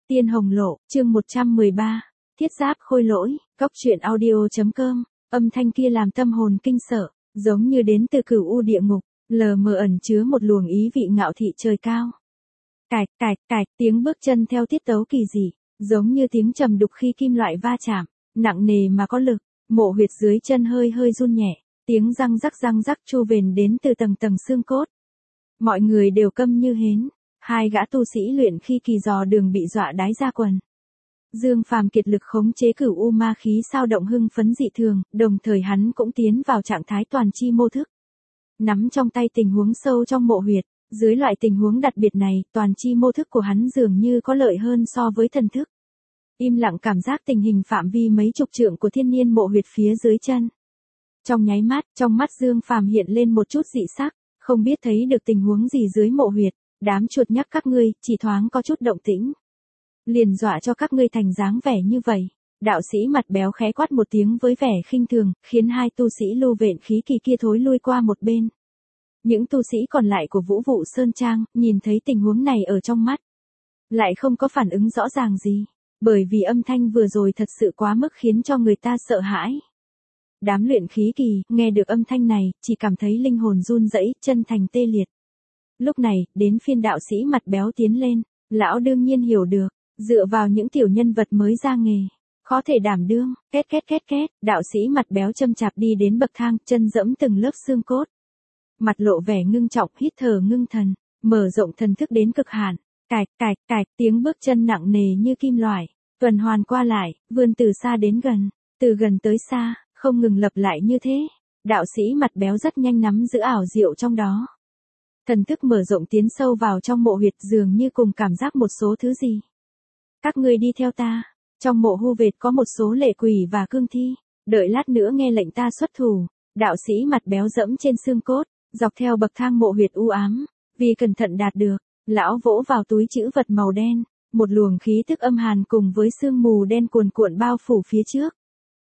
Tiên Hồng Lộ, chương 113, Thiết Giáp Khôi Lỗi, Cốc truyện audio.com, âm thanh kia làm tâm hồn kinh sợ, giống như đến từ cửu u địa ngục, lờ mờ ẩn chứa một luồng ý vị ngạo thị trời cao. Cạch cạch cạch, tiếng bước chân theo tiết tấu kỳ dị, giống như tiếng trầm đục khi kim loại va chạm, nặng nề mà có lực, mộ huyệt dưới chân hơi hơi run nhẹ, tiếng răng rắc chu vền đến từ tầng tầng xương cốt. Mọi người đều câm như hến. Hai gã tu sĩ luyện khi kỳ dò đường bị dọa đái ra quần. Dương Phàm kiệt lực khống chế cửu u ma khí sao động hưng phấn dị thường, đồng thời hắn cũng tiến vào trạng thái toàn chi mô thức. Nắm trong tay tình huống sâu trong mộ huyệt, dưới loại tình huống đặc biệt này, toàn chi mô thức của hắn dường như có lợi hơn so với thần thức. Im lặng cảm giác tình hình phạm vi mấy chục trượng của thiên nhiên mộ huyệt phía dưới chân. Trong nháy mắt, trong mắt Dương Phàm hiện lên một chút dị sắc, không biết thấy được tình huống gì dưới mộ huyệt. Đám chuột nhắc các ngươi, chỉ thoáng có chút động tĩnh. Liền dọa cho các ngươi thành dáng vẻ như vậy. Đạo sĩ mặt béo khẽ quát một tiếng với vẻ khinh thường, khiến hai tu sĩ lưu vện khí kỳ kia thối lui qua một bên. Những tu sĩ còn lại của Vũ Vụ Sơn Trang, nhìn thấy tình huống này ở trong mắt. Lại không có phản ứng rõ ràng gì, bởi vì âm thanh vừa rồi thật sự quá mức khiến cho người ta sợ hãi. Đám luyện khí kỳ, nghe được âm thanh này, chỉ cảm thấy linh hồn run rẩy, chân thành tê liệt. Lúc này, đến phiên đạo sĩ mặt béo tiến lên, lão đương nhiên hiểu được, dựa vào những tiểu nhân vật mới ra nghề, khó thể đảm đương, két, đạo sĩ mặt béo châm chạp đi đến bậc thang, chân dẫm từng lớp xương cốt. Mặt lộ vẻ ngưng trọng, hít thở ngưng thần, mở rộng thần thức đến cực hạn, cạch, tiếng bước chân nặng nề như kim loại, tuần hoàn qua lại, vươn từ xa đến gần, từ gần tới xa, không ngừng lặp lại như thế. Đạo sĩ mặt béo rất nhanh nắm giữ ảo diệu trong đó. Thần thức mở rộng tiến sâu vào trong mộ huyệt dường như cùng cảm giác một số thứ gì. Các ngươi đi theo ta, trong mộ hu vệt có một số lệ quỷ và cương thi, đợi lát nữa nghe lệnh ta xuất thủ. Đạo sĩ mặt béo dẫm trên xương cốt, dọc theo bậc thang mộ huyệt u ám, vì cẩn thận đạt được, lão vỗ vào túi trữ vật màu đen, một luồng khí tức âm hàn cùng với sương mù đen cuồn cuộn bao phủ phía trước.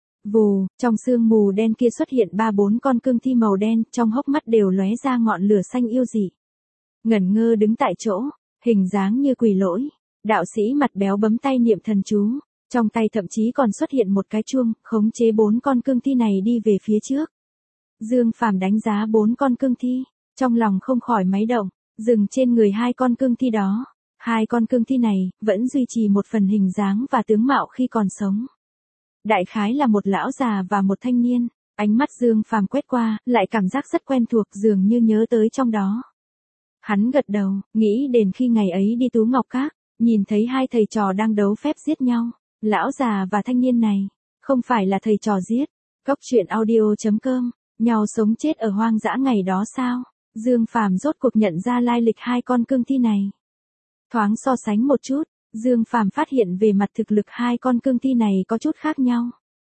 Vù, trong sương mù đen kia xuất hiện 3-4 con cương thi màu đen, trong hốc mắt đều lóe ra ngọn lửa xanh yêu dị. Ngẩn ngơ đứng tại chỗ, hình dáng như quỷ lỗi, đạo sĩ mặt béo bấm tay niệm thần chú, trong tay thậm chí còn xuất hiện một cái chuông, khống chế 4 con cương thi này đi về phía trước. Dương Phàm đánh giá 4 con cương thi, trong lòng không khỏi máy động, dừng trên người 2 con cương thi đó. 2 con cương thi này, vẫn duy trì một phần hình dáng và tướng mạo khi còn sống. Đại khái là một lão già và một thanh niên, ánh mắt Dương Phàm quét qua, lại cảm giác rất quen thuộc dường như nhớ tới trong đó. Hắn gật đầu, nghĩ đến khi ngày ấy đi Tú Ngọc Các, nhìn thấy 2 thầy trò đang đấu phép giết nhau, lão già và thanh niên này, không phải là thầy trò giết, Cốc truyện audio.com, nhau sống chết ở hoang dã ngày đó sao? Dương Phàm rốt cuộc nhận ra lai lịch 2 con cương thi này. Thoáng so sánh một chút, Dương Phàm phát hiện về mặt thực lực 2 con cương thi này có chút khác nhau.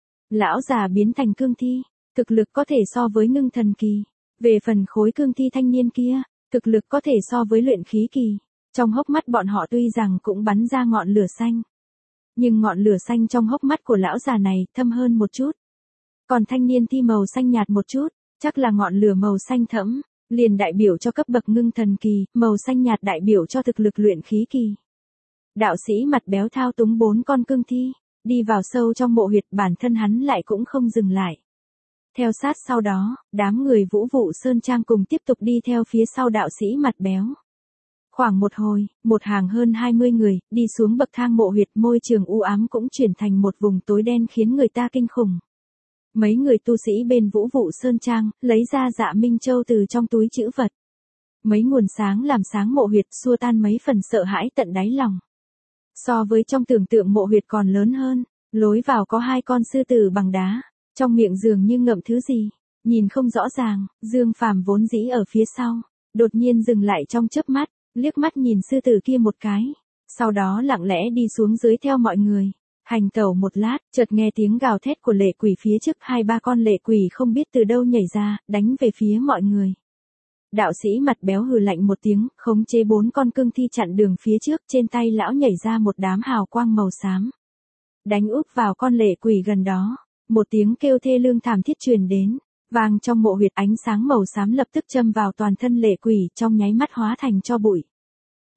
Lão già biến thành cương thi, thực lực có thể so với ngưng thần kỳ. Về phần khối cương thi thanh niên kia, thực lực có thể so với luyện khí kỳ. Trong hốc mắt bọn họ tuy rằng cũng bắn ra ngọn lửa xanh, nhưng ngọn lửa xanh trong hốc mắt của lão già này thâm hơn một chút. Còn thanh niên thi màu xanh nhạt một chút, chắc là ngọn lửa màu xanh thẫm, liền đại biểu cho cấp bậc ngưng thần kỳ, màu xanh nhạt đại biểu cho thực lực luyện khí kỳ. Đạo sĩ mặt béo thao túng 4 con cương thi, đi vào sâu trong mộ huyệt, bản thân hắn lại cũng không dừng lại. Theo sát sau đó, đám người Vũ Vụ Sơn Trang cùng tiếp tục đi theo phía sau đạo sĩ mặt béo. Khoảng một hồi, một hàng hơn 20 người, đi xuống bậc thang mộ huyệt, môi trường u ám cũng chuyển thành một vùng tối đen khiến người ta kinh khủng. Mấy người tu sĩ bên Vũ Vụ Sơn Trang, lấy ra Dạ Minh Châu từ trong túi trữ vật. Mấy nguồn sáng làm sáng mộ huyệt, xua tan mấy phần sợ hãi tận đáy lòng. So với trong tưởng tượng mộ huyệt còn lớn hơn, lối vào có 2 con sư tử bằng đá, trong miệng dường như ngậm thứ gì, nhìn không rõ ràng. Dương Phàm vốn dĩ ở phía sau, đột nhiên dừng lại trong chớp mắt, liếc mắt nhìn sư tử kia một cái, sau đó lặng lẽ đi xuống dưới theo mọi người. Hành tẩu một lát, chợt nghe tiếng gào thét của lệ quỷ phía trước, 2-3 con lệ quỷ không biết từ đâu nhảy ra, đánh về phía mọi người. Đạo sĩ mặt béo hừ lạnh một tiếng, khống chế 4 con cương thi chặn đường phía trước, trên tay lão nhảy ra một đám hào quang màu xám. Đánh úp vào con lệ quỷ gần đó, một tiếng kêu thê lương thảm thiết truyền đến, vang trong mộ huyệt, ánh sáng màu xám lập tức châm vào toàn thân lệ quỷ, trong nháy mắt hóa thành tro bụi.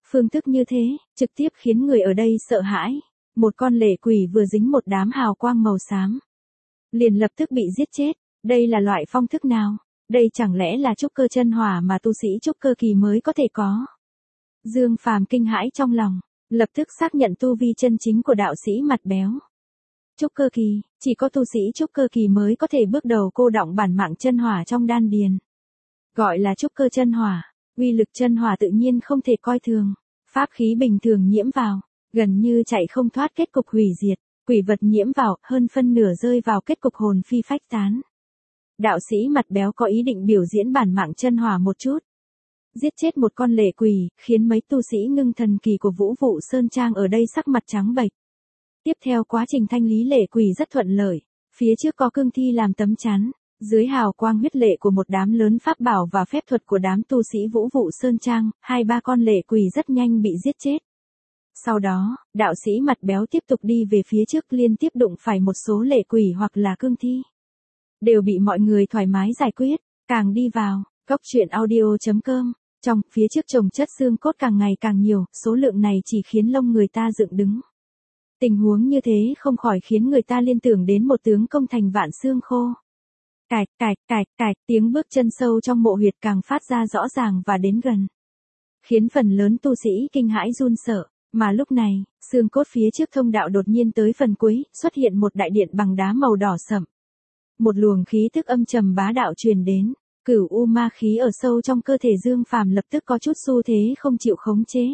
Phương thức như thế, trực tiếp khiến người ở đây sợ hãi. Một con lệ quỷ vừa dính một đám hào quang màu xám, liền lập tức bị giết chết. Đây là loại phong thức nào? Đây chẳng lẽ là trúc cơ chân hỏa mà tu sĩ trúc cơ kỳ mới có thể có? Dương Phàm kinh hãi trong lòng, lập tức xác nhận tu vi chân chính của đạo sĩ mặt béo. Trúc cơ kỳ, chỉ có tu sĩ trúc cơ kỳ mới có thể bước đầu cô đọng bản mạng chân hỏa trong đan điền. Gọi là trúc cơ chân hỏa, uy lực chân hỏa tự nhiên không thể coi thường. Pháp khí bình thường nhiễm vào, gần như chạy không thoát kết cục hủy diệt. Quỷ vật nhiễm vào, hơn phân nửa rơi vào kết cục hồn phi phách tán. Đạo sĩ mặt béo có ý định biểu diễn bản mạng chân hỏa một chút. Giết chết một con lệ quỷ, khiến mấy tu sĩ ngưng thần kỳ của Vũ Vụ Sơn Trang ở đây sắc mặt trắng bệch. Tiếp theo quá trình thanh lý lệ quỷ rất thuận lợi. Phía trước có cương thi làm tấm chắn, dưới hào quang huyết lệ của một đám lớn pháp bảo và phép thuật của đám tu sĩ Vũ Vụ Sơn Trang, 2-3 con lệ quỷ rất nhanh bị giết chết. Sau đó, đạo sĩ mặt béo tiếp tục đi về phía trước liên tiếp đụng phải một số lệ quỷ hoặc là cương thi. Đều bị mọi người thoải mái giải quyết, càng đi vào, goctruyện.audio.com. Trong, phía trước chồng chất xương cốt càng ngày càng nhiều, số lượng này chỉ khiến lông người ta dựng đứng. Tình huống như thế không khỏi khiến người ta liên tưởng đến một tướng công thành vạn xương khô. Cạch cạch cạch cạch, tiếng bước chân sâu trong mộ huyệt càng phát ra rõ ràng và đến gần. Khiến phần lớn tu sĩ kinh hãi run sợ, mà lúc này, xương cốt phía trước thông đạo đột nhiên tới phần cuối, xuất hiện một đại điện bằng đá màu đỏ sậm. Một luồng khí tức âm trầm bá đạo truyền đến. Cửu u ma khí ở sâu trong cơ thể Dương Phàm lập tức có chút xu thế không chịu khống chế.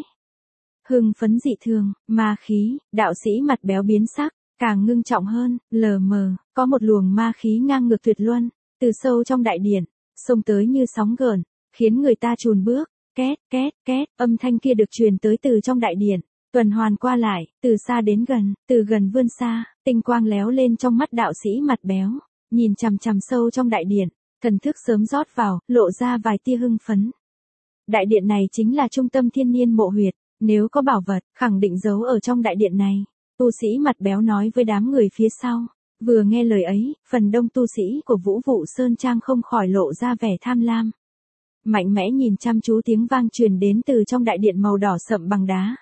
Hưng phấn dị thường, ma khí, đạo sĩ mặt béo biến sắc, càng ngưng trọng hơn, lờ mờ, có một luồng ma khí ngang ngược tuyệt luân, từ sâu trong đại điện, xông tới như sóng gợn, khiến người ta chùn bước, két, két, két, âm thanh kia được truyền tới từ trong đại điện, tuần hoàn qua lại, từ xa đến gần, từ gần vươn xa, tinh quang léo lên trong mắt đạo sĩ mặt béo, nhìn chằm chằm sâu trong đại điện. Thần thức sớm rót vào, lộ ra vài tia hưng phấn. Đại điện này chính là trung tâm thiên niên mộ huyệt, nếu có bảo vật, khẳng định giấu ở trong đại điện này. Tu sĩ mặt béo nói với đám người phía sau. Vừa nghe lời ấy, phần đông tu sĩ của Vũ Vụ Sơn Trang không khỏi lộ ra vẻ tham lam. Mạnh mẽ nhìn chăm chú tiếng vang truyền đến từ trong đại điện màu đỏ sậm bằng đá.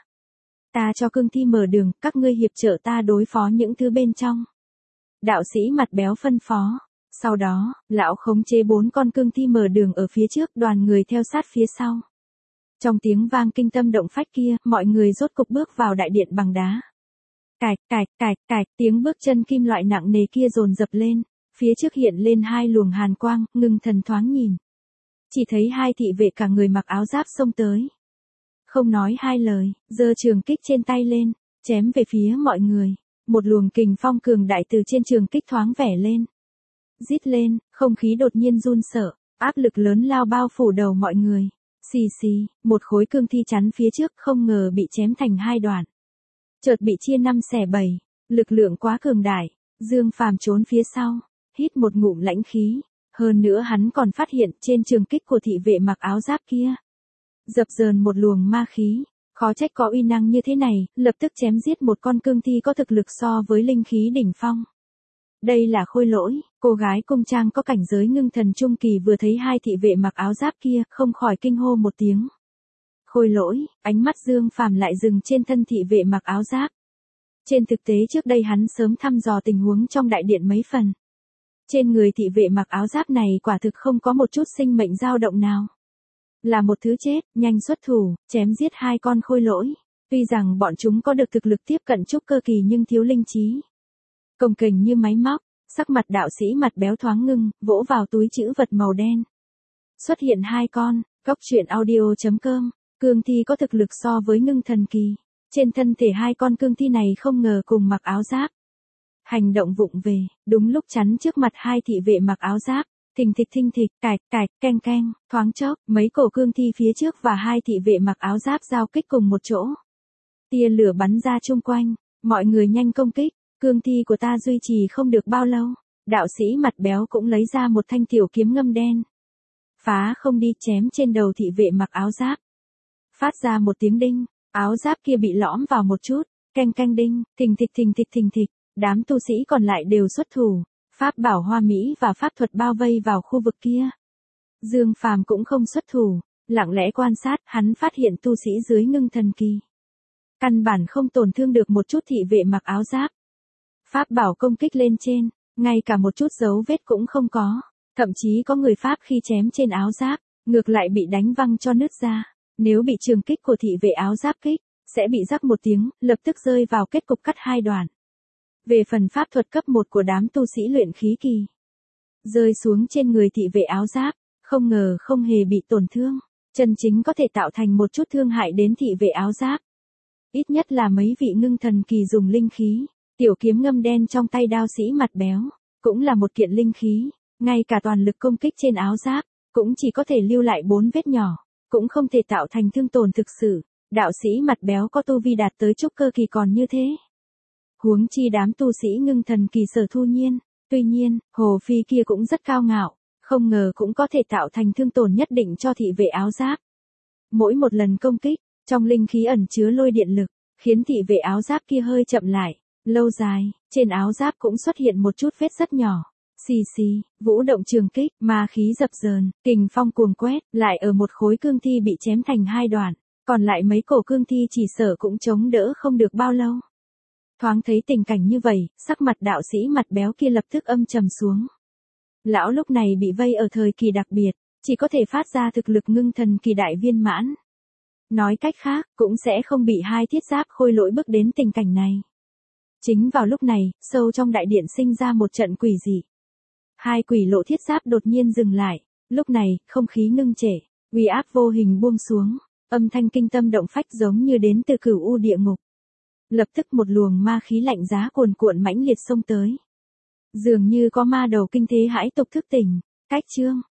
Ta cho cương thi mở đường, các ngươi hiệp trợ ta đối phó những thứ bên trong. Đạo sĩ mặt béo phân phó. Sau đó, lão khống chế 4 con cương thi mở đường ở phía trước, đoàn người theo sát phía sau. Trong tiếng vang kinh tâm động phách kia, mọi người rốt cục bước vào đại điện bằng đá. Cạch cạch cạch cạch, tiếng bước chân kim loại nặng nề kia dồn dập lên, phía trước hiện lên 2 luồng hàn quang, ngưng thần thoáng nhìn. Chỉ thấy 2 thị vệ cả người mặc áo giáp xông tới. Không nói 2 lời, giơ trường kích trên tay lên, chém về phía mọi người. Một luồng kình phong cường đại từ trên trường kích thoáng vẻ lên. Rít lên, không khí đột nhiên run sợ, áp lực lớn lao bao phủ đầu mọi người. Xì xì, một khối cương thi chắn phía trước không ngờ bị chém thành 2 đoạn. Chợt bị chia 5 xẻ 7, lực lượng quá cường đại, Dương Phàm trốn phía sau, hít một ngụm lãnh khí. Hơn nữa hắn còn phát hiện trên trường kích của thị vệ mặc áo giáp kia. Dập dờn một luồng ma khí, khó trách có uy năng như thế này, lập tức chém giết một con cương thi có thực lực so với linh khí đỉnh phong. Đây là Khôi Lỗi, cô gái cung trang có cảnh giới ngưng thần trung kỳ vừa thấy 2 thị vệ mặc áo giáp kia, không khỏi kinh hô một tiếng. Khôi Lỗi, ánh mắt Dương Phàm lại dừng trên thân thị vệ mặc áo giáp. Trên thực tế trước đây hắn sớm thăm dò tình huống trong đại điện mấy phần. Trên người thị vệ mặc áo giáp này quả thực không có một chút sinh mệnh dao động nào. Là một thứ chết, nhanh xuất thủ, chém giết 2 con khôi lỗi. Tuy rằng bọn chúng có được thực lực tiếp cận trúc cơ kỳ nhưng thiếu linh trí. Cồng kềnh như máy móc, sắc mặt đạo sĩ mặt béo thoáng ngưng, vỗ vào túi trữ vật màu đen. Xuất hiện 2 con, goctruyện.audio.com, cương thi có thực lực so với ngưng thần kỳ. Trên thân thể 2 con cương thi này không ngờ cùng mặc áo giáp. Hành động vụng về, đúng lúc chắn trước mặt 2 thị vệ mặc áo giáp. Thình thịch, cạch cạch, keng keng, thoáng chốc, mấy cổ cương thi phía trước và 2 thị vệ mặc áo giáp giao kích cùng một chỗ. Tia lửa bắn ra chung quanh, mọi người nhanh công kích, cương thi của ta duy trì không được bao lâu. Đạo sĩ mặt béo cũng lấy ra một thanh tiểu kiếm ngâm đen. Phá không đi chém trên đầu thị vệ mặc áo giáp. Phát ra một tiếng đinh, áo giáp kia bị lõm vào một chút, keng keng đinh, thình thịch, đám tu sĩ còn lại đều xuất thủ. Pháp bảo hoa mỹ và pháp thuật bao vây vào khu vực kia. Dương Phàm cũng không xuất thủ, Lặng lẽ quan sát, hắn phát hiện tu sĩ dưới ngưng thần kỳ. Căn bản không tổn thương được một chút thị vệ mặc áo giáp. Pháp bảo công kích lên trên, ngay cả một chút dấu vết cũng không có. Thậm chí có người Pháp khi chém trên áo giáp, ngược lại bị đánh văng cho nứt ra. Nếu bị trường kích của thị vệ áo giáp kích, sẽ bị rắc một tiếng, lập tức rơi vào kết cục cắt hai đoạn. Về phần pháp thuật cấp 1 của đám tu sĩ luyện khí kỳ, rơi xuống trên người thị vệ áo giáp, không ngờ không hề bị tổn thương, chân chính có thể tạo thành một chút thương hại đến thị vệ áo giáp. Ít nhất là mấy vị ngưng thần kỳ dùng linh khí, tiểu kiếm ngâm đen trong tay đao sĩ mặt béo, cũng là một kiện linh khí, ngay cả toàn lực công kích trên áo giáp, cũng chỉ có thể lưu lại 4 vết nhỏ, cũng không thể tạo thành thương tổn thực sự. Đạo sĩ mặt béo có tu vi đạt tới trúc cơ kỳ còn như thế. Huống chi đám tu sĩ ngưng thần kỳ Sở Thu Nhiên, tuy nhiên, Hồ Phi kia cũng rất cao ngạo, không ngờ cũng có thể tạo thành thương tổn nhất định cho thị vệ áo giáp. Mỗi một lần công kích, trong linh khí ẩn chứa lôi điện lực, khiến thị vệ áo giáp kia hơi chậm lại, lâu dài, trên áo giáp cũng xuất hiện một chút vết rất nhỏ. Xì xì, vũ động trường kích, ma khí dập dờn, kình phong cuồng quét, lại ở một khối cương thi bị chém thành hai đoạn, còn lại mấy cổ cương thi chỉ sợ cũng chống đỡ không được bao lâu. Thoáng thấy tình cảnh như vậy, sắc mặt đạo sĩ mặt béo kia lập tức âm trầm xuống. Lão lúc này bị vây ở thời kỳ đặc biệt, chỉ có thể phát ra thực lực ngưng thần kỳ đại viên mãn. Nói cách khác, cũng sẽ không bị hai thiết giáp khôi lỗi bước đến tình cảnh này. Chính vào lúc này, sâu trong đại điện sinh ra một trận quỷ dị. Hai quỷ lộ thiết giáp đột nhiên dừng lại, lúc này, không khí ngưng trệ, uy áp vô hình buông xuống, âm thanh kinh tâm động phách giống như đến từ cửu u địa ngục. Lập tức một luồng ma khí lạnh giá cuồn cuộn mãnh liệt xông tới. Dường như có ma đầu kinh thế hãi tục thức tỉnh, cách chương.